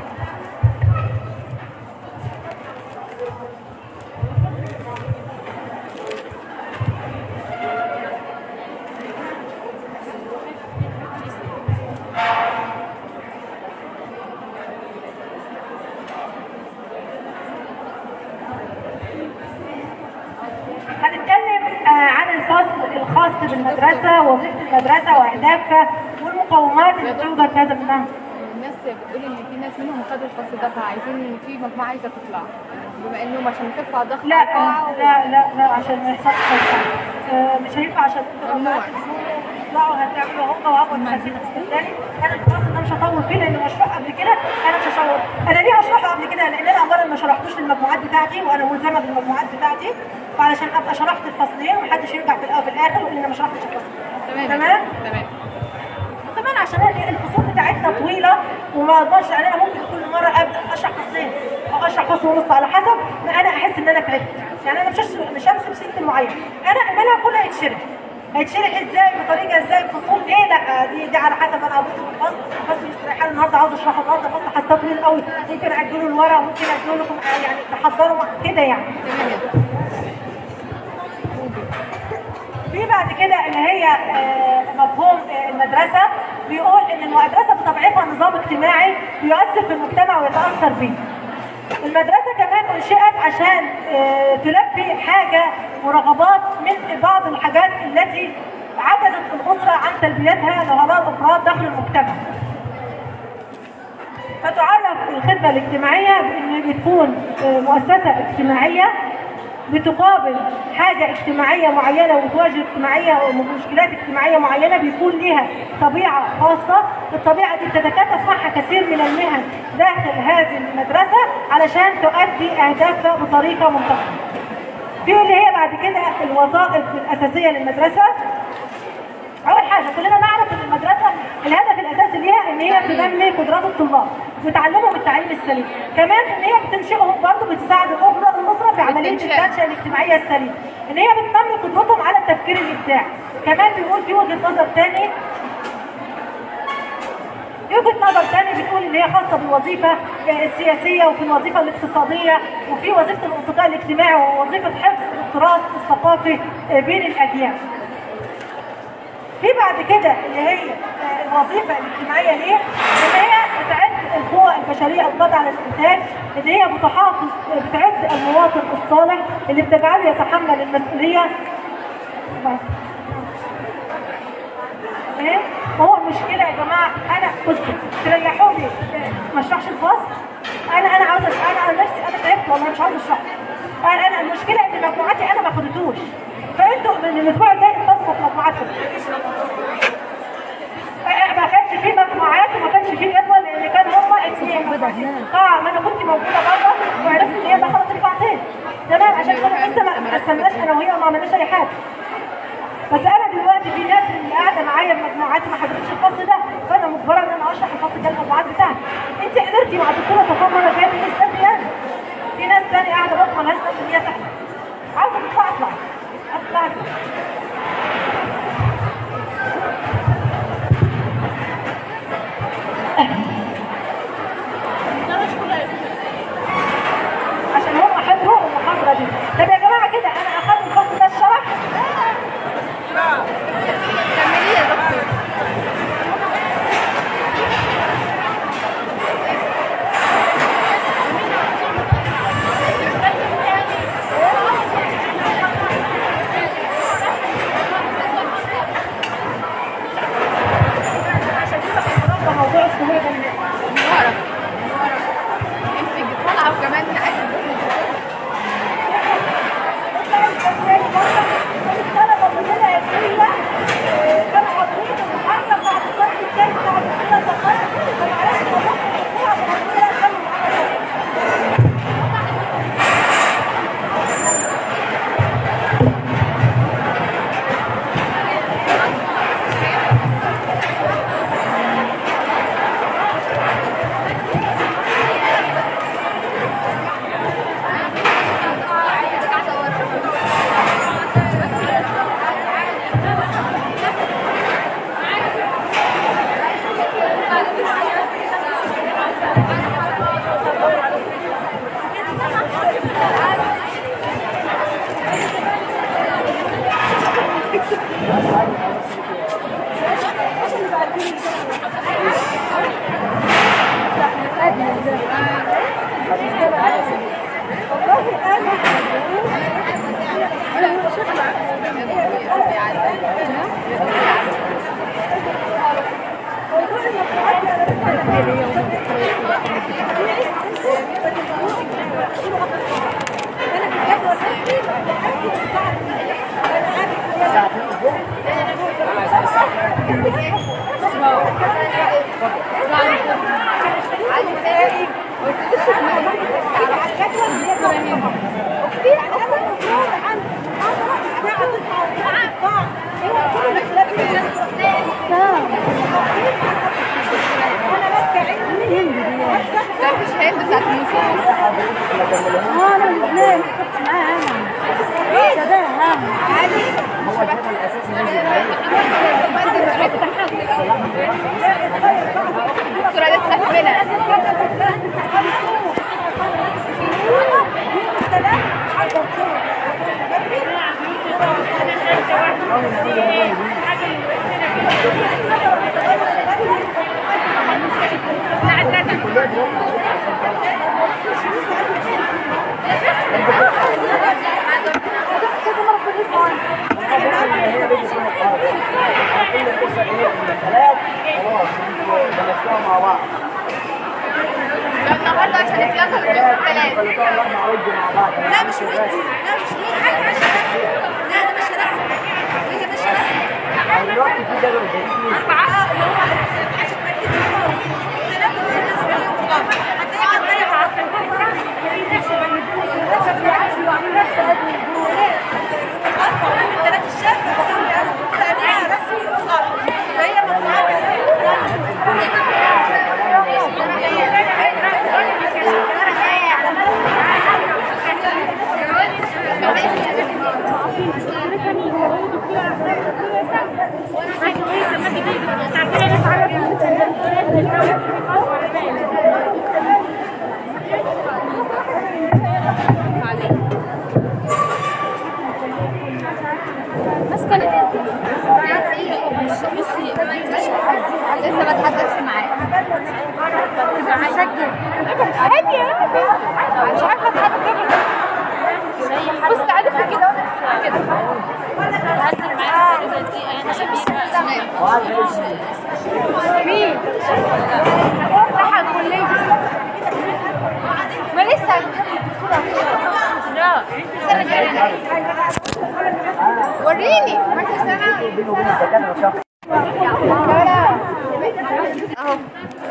[SPEAKER 1] هنتكلم عن الفصل الخاص بالمدرسة، وظيفة المدرسة وأهدافها والمقومات اللي توجد في هذا المنهج.
[SPEAKER 3] الناس بتقول ان في ناس منهم خدوا الفصل ده فعايزين في مجموعه عايزه تطلع بما انهم عشان يخفوا ضغط
[SPEAKER 1] لا
[SPEAKER 3] على القاعه
[SPEAKER 1] لا لا لا عشان ما يحصلش حاجه. آه، مش هينفع عشان
[SPEAKER 3] ممنوع.
[SPEAKER 1] تطلعوا هتعملوا هم وهو المساجين الثاني. انا الفصل ده مش هطول فيه لانه مشروع قبل كده. انا مش هشرح انا ليه هشرحه قبل كده؟ لان انا اولا ما شرحتوش للمجموعات بتاعتي وانا ملزمه بالمجموعات بتاعتي، فعلشان ابقى شرحت الفصلين ومحدش يرجع في الاول في الاخر وان انا ما شرحتش الفصل.
[SPEAKER 3] تمام
[SPEAKER 1] تمام؟
[SPEAKER 3] تمام.
[SPEAKER 1] وكمان عشان الفصول بتاعتنا طويله وما اقدرش يعني انا ممكن كل مره ابدا اشرح فصلين او اشرح فصل ونص على حسب ما انا احس ان انا تعبت. يعني انا مش مش همسك سيستم معين، انا المنهج كله هيتشرح. هيتشرح ازاي؟ بطريقه ازاي؟ فصول ايه؟ لا دي دي على حسب انا هبص في الفصل، فصل مستريحه النهارده عاوز اشرحه النهارده فصل حسيته طويل قوي ممكن اجله لورا ممكن اجله لكم يعني تحضروا كده يعني.
[SPEAKER 3] تمام.
[SPEAKER 1] في بعد كده اللي هي آه، مفهوم آه، المدرسة بيقول إن المدرسة بطبيعتها نظام اجتماعي بيؤثر في المجتمع ويتأثر به. المدرسة كمان أنشئت عشان آه، تلبي حاجة ورغبات من بعض الحاجات التي عجزت الأسرة عن تلبيتها لهؤلاء الأفراد داخل المجتمع. فتعرف الخدمة الاجتماعية بأن بتكون آه، مؤسسة اجتماعية بتقابل حاجة اجتماعية معينة وتواجه اجتماعية ومشكلات اجتماعية معينة بيكون لها طبيعة خاصة. الطبيعة دي بتتكاتف معها كثير من المهن داخل هذه المدرسة علشان تؤدي أهدافها بطريقة منتظمة. في اللي هي بعد كده الوظائف الأساسية للمدرسة. أول حاجة كلنا نعرف إن المدرسة الهدف الأساسي ليها إن هي تنمي قدرات الطلاب وتعلمهم التعليم السليم، كمان إن هي بتنشئهم برضه بتساعد الأسرة الأسرة في عملية التنشئة الاجتماعية السليمة، إن هي بتنمي قدرتهم على التفكير الإبداعي. كمان بيقول في وجهة نظر تاني في وجهة نظر تاني بتقول إن هي خاصة بالوظيفة السياسية وفي الوظيفة الاقتصادية وفي وظيفة الانتقاء الاجتماعي ووظيفة حفظ التراث الثقافي بين الأديان. في بعد كده اللي هي الوظيفه الاجتماعيه ليه؟ ان هي بتعد القوى البشريه القادره على الانتاج، ان هي بتحافظ بتعد المواطن الصالح اللي بتجعله يتحمل المسؤوليه. فاهم؟ وهو المشكله يا جماعه انا بصوا تريحوا لي ما اشرحش الفصل. انا انا عاوزه انا انا نفسي انا تعبت والله مش عاوزه اشرح. انا انا المشكله ان مجموعاتي انا ما خدتوش. فانتوا من الاسبوع الجاي تطبقوا مجموعاتكم. ما كانش في مجموعات وما كانش في جدول لان كان هم اه ما انا كنت موجوده بره وعرفت ان هي دخلت القاعتين. تمام عشان كده لسه ما قسمناش انا وهي وما عملناش اي حاجه. بس انا دلوقتي في ناس اللي قاعده معايا بمجموعاتي ما حضرتش الفصل ده، فانا مجبره ان انا اشرح الفصل ده المجموعات بتاعتي. انت قدرتي مع الدكتوره صفاء مره جايه في ناس ثانيه في ناس ثانيه قاعده برضه مالهاش ذنب ان هي تحت. عاوزه تطلع اطلع اطلع. عشان هم حضروا المحاضره دي. طب يا جماعه كده انا اخدت الفصل ده الشرح.
[SPEAKER 3] كملي يا دكتور.
[SPEAKER 1] عشان كده بقى موضوع السهوله ده
[SPEAKER 3] مبارك مبارك انت طالعه وكمان
[SPEAKER 1] والله
[SPEAKER 3] لا مش هند بتاعت النصوص.
[SPEAKER 2] اه انا الاثنين معاها انا شبهها عادي.
[SPEAKER 5] هو الهدف الاساسي نازل
[SPEAKER 3] الدكتورة دي تخاف منها.
[SPEAKER 5] مع بعض.
[SPEAKER 3] النهارده عشان نتلاقى بالثلاث.
[SPEAKER 1] لا مش ودي، لا مش ودي، حاجة مش رسم، لا ده مش رسم، هي مش رسم.
[SPEAKER 5] دلوقتي في جدول جديد.
[SPEAKER 1] أربعة اللي هو عشان ما تجيش خالص، ثلاثة من الناس اللي هم قام، حتى هي عمالة تعرف الفكرة، هي نفسها ما يدوش، نفسها بتعرف نفسها أربعة من الثلاث الشاب بتسوي عليها رسمي وغلط، فهي متعبة.
[SPEAKER 3] لسه ما اتحدثش معاه. عادي يا مش عارفه اتحدث بص تعالي في كده كده هنزل معاك مين؟ راح الكلية ما لسه لا وريني ما انت سنة اهو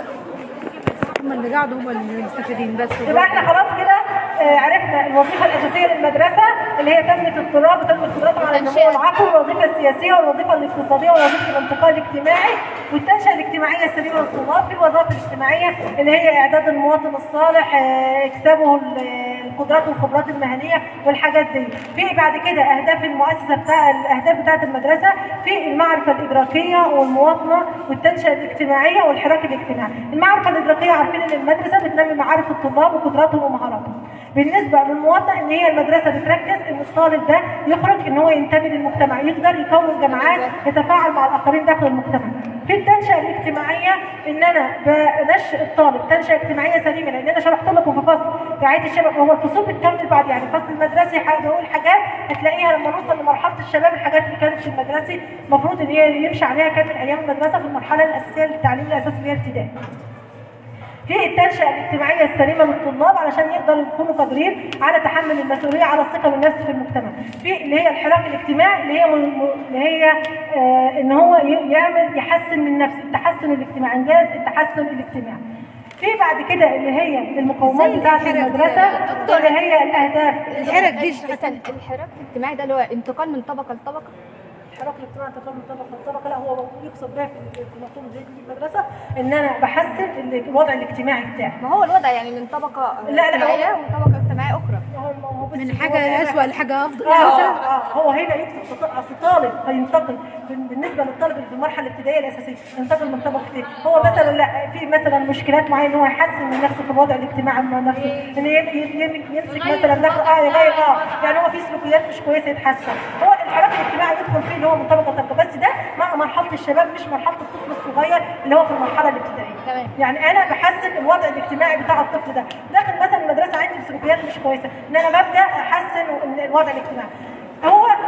[SPEAKER 2] هم اللي قاعدوا هم اللي مستفيدين بس.
[SPEAKER 1] يبقى احنا خلاص كده آه، عرفنا الوظيفه الاساسيه للمدرسه اللي هي تنميه الطلاب وتنميه قدراتهم على النمو العقلي، والوظيفه السياسيه والوظيفه الاقتصاديه ووظيفه الانتقال الاجتماعي والتنشئه الاجتماعيه السليمه للطلاب. في الوظائف الاجتماعيه اللي هي اعداد المواطن الصالح، آه، اكسابه القدرات والخبرات المهنيه والحاجات دي. في بعد كده اهداف المؤسسه بتاع الاهداف بتاعه المدرسه في المعرفه الادراكيه والمواطنه والتنشئه الاجتماعيه والحراك الاجتماعي. المعرفه الادراكيه عارفين ان المدرسه بتنمي معارف الطلاب وقدراتهم ومهاراتهم. بالنسبه للمواطن ان هي المدرسه بتركز ان الطالب ده يخرج ان هو ينتمي للمجتمع، يقدر يكون جماعات يتفاعل مع الاخرين داخل المجتمع. في التنشئه الاجتماعيه ان انا بنشئ الطالب تنشئه اجتماعيه سليمه، لان انا شرحت لكم في فصل رعايه الشباب هو الفصول بتكمل بعد، يعني الفصل المدرسي بيقول حاجات هتلاقيها لما نوصل لمرحله الشباب الحاجات اللي كانت في المدرسي المفروض ان هي يمشي عليها كان من ايام المدرسه في المرحله الاساسيه للتعليم الاساسي اللي هي الابتدائي. في التنشئه الاجتماعيه السليمه للطلاب علشان يقدروا يكونوا قادرين على تحمل المسؤوليه على الثقه بالنفس في المجتمع. في اللي هي الحراك الاجتماعي اللي هي اللي هي آه ان هو يعمل يحسن من نفسه، التحسن الاجتماعي، انجاز التحسن الاجتماعي. في بعد كده اللي هي المقومات بتاعه المدرسه اللي هي الاهداف.
[SPEAKER 2] الحرك دي
[SPEAKER 3] الحراك الاجتماعي ده اللي هو انتقال من طبقه لطبقه.
[SPEAKER 1] الحراك الاجتماعي انتقال من طبقه لطبقه، لا هو يقصد بها في المفهوم الجديد في المدرسه ان انا بحسن الوضع الاجتماعي بتاعي.
[SPEAKER 3] ما هو الوضع يعني من طبقه
[SPEAKER 1] لا لا
[SPEAKER 3] اجتماعيه ومن طبقه اجتماعيه اخرى.
[SPEAKER 2] من حاجه اسوء لحاجه افضل.
[SPEAKER 1] اه اه هو هنا يقصد اصل طالب هينتقل بالنسبه للطالب اللي في المرحله الابتدائيه الاساسيه ينتقل من طبقه ايه؟ هو مثلا لا في مثلا مشكلات معينه ان هو يحسن من نفسه في الوضع الاجتماعي مع نفسه، ان يمسك مثلا داخل اه يغير اه يعني هو في سلوكيات مش كويسه يتحسن. هو الحراك الاجتماعي يدخل فيه اللي هو من طبقه لطبقه، بس ده مع مرحله الشباب مش مرحله الطفل الصغير اللي هو في المرحله الابتدائيه.
[SPEAKER 3] تمام.
[SPEAKER 1] يعني انا بحسن الوضع الاجتماعي بتاع الطفل ده داخل مثلا المدرسه عندي سلوكيات مش كويسه، ان انا ببدا احسن الوضع الاجتماعي. هو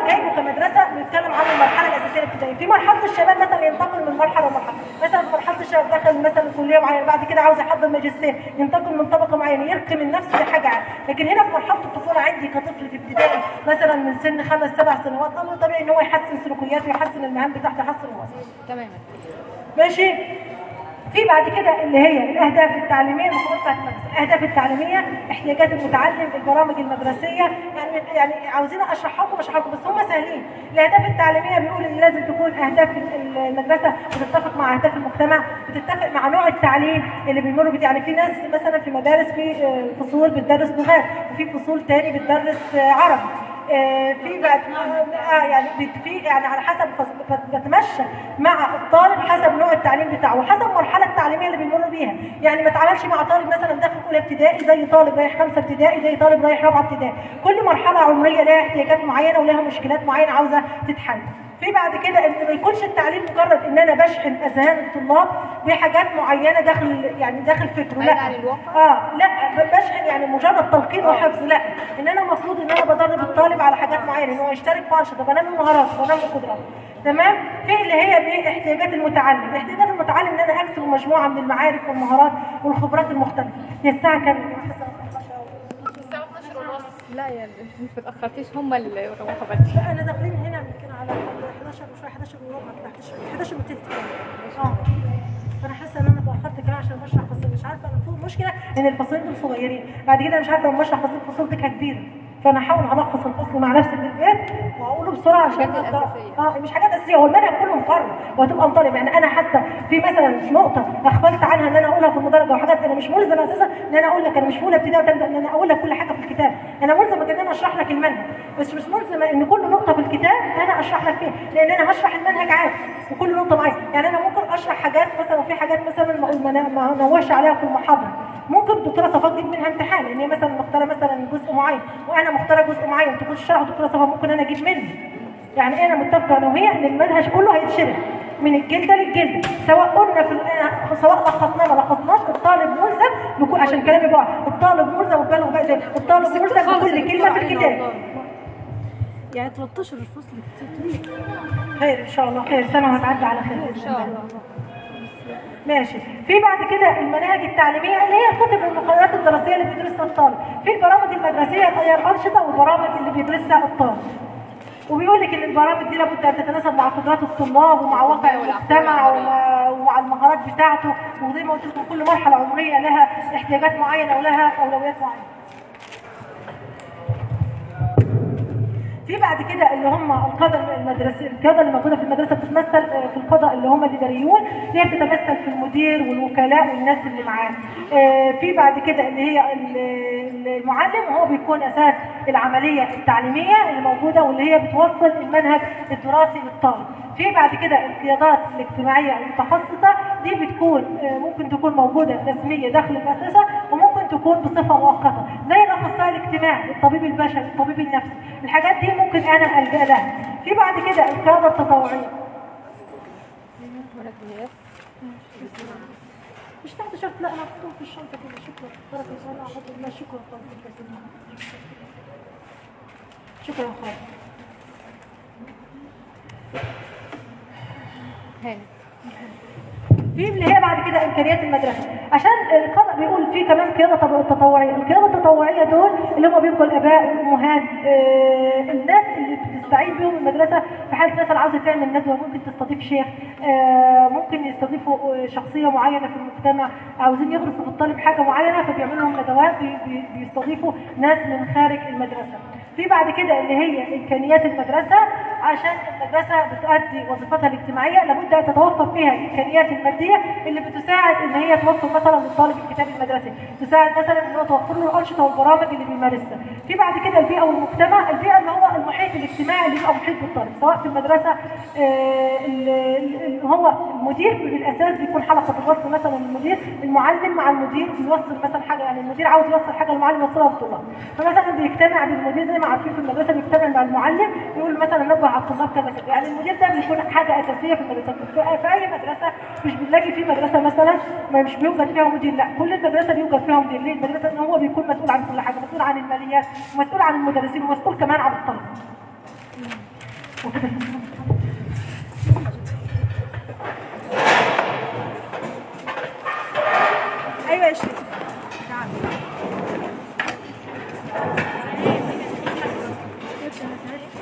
[SPEAKER 1] مناهجه كمدرسه بنتكلم عن المرحله الاساسيه الابتدائيه. في مرحله الشباب مثلا ينتقل من مرحله لمرحله، مثلا في مرحله الشباب دخل مثلا كليه معينه بعد كده عاوز يحضر ماجستير ينتقل من طبقه معينه يرقي من نفسه لحاجه عاليه. لكن هنا في مرحله الطفوله عندي كطفل في ابتدائي مثلا من سن خمس سبع سنوات امر طبيعي ان هو يحسن سلوكياته ويحسن المهام بتاعته يحسن الوظيفه.
[SPEAKER 3] تماما.
[SPEAKER 1] ماشي. في بعد كده اللي هي الاهداف التعليميه المفروض بتاعت المدرسه، الاهداف التعليميه، احتياجات المتعلم، البرامج المدرسيه، يعني يعني عاوزين اشرحها لكم اشرحها لكم بس هم سهلين. الاهداف التعليميه بيقول ان لازم تكون اهداف المدرسه بتتفق مع اهداف المجتمع، بتتفق مع نوع التعليم اللي بيمروا بيه. يعني في ناس مثلا في مدارس في فصول بتدرس لغات وفي فصول تاني بتدرس عربي. في بعد آه يعني في يعني على حسب بتمشى مع الطالب حسب نوع التعليم بتاعه وحسب المرحله التعليميه اللي بيمر بيها. يعني ما اتعاملش مع طالب مثلا داخل اولى ابتدائي زي طالب رايح خمسه ابتدائي زي طالب رايح رابعه ابتدائي. كل مرحله عمريه لها احتياجات معينه ولها مشكلات معينه عاوزه تتحل. في بعد كده ان ما يكونش التعليم مجرد ان انا بشحن اذهان الطلاب بحاجات معينه داخل يعني داخل فكره، لا اه لا بشحن يعني مجرد تلقين وحفظ، لا ان انا المفروض ان انا بدرب الطالب على حاجات معينه ان هو يشترك في انشطه بنمي مهاراته بنمي قدراته. تمام. في اللي هي باحتياجات المتعلم، احتياجات المتعلم ان انا اكسب مجموعه من المعارف والمهارات والخبرات المختلفه. هي الساعه كام؟
[SPEAKER 3] الساعه اتناشر ونص. لا يا مش متاخرتيش، هم اللي روحوا بدري.
[SPEAKER 1] لا انا داخلين هنا يمكن على حداشر وشويه حداشر وربع حداشر وثلث اه. فانا حاسه ان انا اتاخرت كده عشان بشرح فصل مش عارفه انا فوق. المشكله ان الفصلين دول صغيرين، بعد كده مش عارفه لما بشرح فصل الفصول دي كبيره، فانا احاول الخص الفصل مع نفسي في البيت واقوله بسرعه عشان اه مش حاجات اساسيه. هو المنهج كله مقرر وهتبقى مطالب. يعني انا حتى في مثلا نقطه اخبرت عنها ان انا اقولها في المدرج وحاجات انا مش ملزم اساسا ان انا اقول لك، انا مش في اولى ابتدائي وثالثه ان انا اقول لك كل حاجه في الكتاب. انا ملزمه ان انا اشرح لك المنهج بس مش ملزمه ان كل نقطه في الكتاب انا اشرح لك فيها، لان انا هشرح المنهج عادي وكل نقطه معايا. يعني انا ممكن اشرح حاجات مثلا في حاجات مثلا ما نوهش عليها في المحاضره، ممكن الدكتوره صفاء تجيب منها امتحان لان هي مثلا مختاره مثلا جزء معين وانا مختاره جزء معين تكون الشرح الدكتوره صفاء ممكن انا اجيب منه. يعني انا متفقه انا وهي ان المنهج كله هيتشرح من الجلده للجلده، سواء قلنا في سواء لخصناه ما لخصناش. الطالب ملزم بكل عشان كلامي بقى الطالب ملزم وبالغ بقى زي الطالب ملزم بكل كلمه في الكتاب.
[SPEAKER 2] يعني تلتاشر الفصل كتير.
[SPEAKER 1] خير ان شاء الله، خير سنه هتعدي على خير
[SPEAKER 3] ان شاء الله.
[SPEAKER 1] ماشي. في بعد كده المناهج التعليميه اللي هي الكتب والمقررات الدراسيه اللي بيدرسها الطالب. في البرامج المدرسيه هي الانشطه والبرامج اللي بيدرسها الطالب. وبيقول لك ان البرامج دي لابد ان تتناسب مع قدرات الطلاب ومع واقع المجتمع ومع, ومع المهارات بتاعته. وزي ما قلت لكم كل مرحله عمريه لها احتياجات معينه ولها اولويات معينه. في بعد كده اللي هم القاده المدرسيه، القياده اللي موجوده في المدرسه بتتمثل في القاده اللي هم الاداريون اللي هي بتتمثل في المدير والوكلاء والناس اللي معاه. في بعد كده اللي هي المعلم وهو بيكون اساس العمليه التعليميه اللي موجوده واللي هي بتوصل المنهج الدراسي للطالب. في بعد كده القيادات الاجتماعيه المتخصصه دي بتكون ممكن تكون موجوده رسميه داخل المؤسسه وممكن تكون بصفه مؤقته زي الاخصائي الاجتماعي، الطبيب البشري، الطبيب النفسي. الحاجات دي ممكن انا الجا لها. في بعد كده القياده التطوعيه. مش تحت شرط، لا انا هحطهم في الشنطه كده. شكرا بارك الله فيك. الله شكرا خالص. شكرا خالص.
[SPEAKER 3] هاني.
[SPEAKER 1] في اللي هي بعد كده امكانيات المدرسه عشان القضاء بيقول في كمان قياده تطوعيه. القياده التطوعيه دول اللي هم بيبقوا الاباء والامهات، آه الناس اللي بتستعين بيهم المدرسه في حاله مثلا عاوزه تعمل ندوه، ممكن تستضيف شيخ، آه ممكن يستضيفوا شخصيه معينه في المجتمع، عاوزين يغرسوا في الطالب حاجه معينه فبيعملوا لهم ندوات، بيستضيفوا ناس من خارج المدرسه. في بعد كده اللي هي امكانيات المدرسه عشان المدرسه بتؤدي وظيفتها الاجتماعيه لابد ان تتوفر فيها الامكانيات الماديه اللي بتساعد ان هي توفر مثلا للطالب الكتاب المدرسي، تساعد مثلا ان هو توفر له الانشطه والبرامج اللي بيمارسها. في بعد كده البيئه والمجتمع. البيئه اللي هو المحيط الاجتماعي اللي بيبقى محيط بالطالب سواء في المدرسه آه اللي هو المدير بالاساس بيكون حلقه الوصل مثلا المدير، المعلم مع المدير بيوصل مثلا حاجه، يعني المدير عاوز يوصل حاجه للمعلم يوصلها للطلاب، فمثلا بيجتمع بالمدير زي ما عارفين في المدرسه بيجتمع مع المعلم يقول مثلا نبه على الطلاب كذا كذا. يعني المدير ده بيكون حاجه اساسيه في المدرسه. في اي مدرسه مش بنلاقي في مدرسه مثلا ما مش بيوجد فيها مدير، لا كل المدرسه بيوجد فيها مدير. ليه؟ المدرسه ان هو بيكون مسؤول عن كل حاجه، مسؤول عن الماليات ومسؤول عن المدرسين ومسؤول كمان عن الطلبه. وكده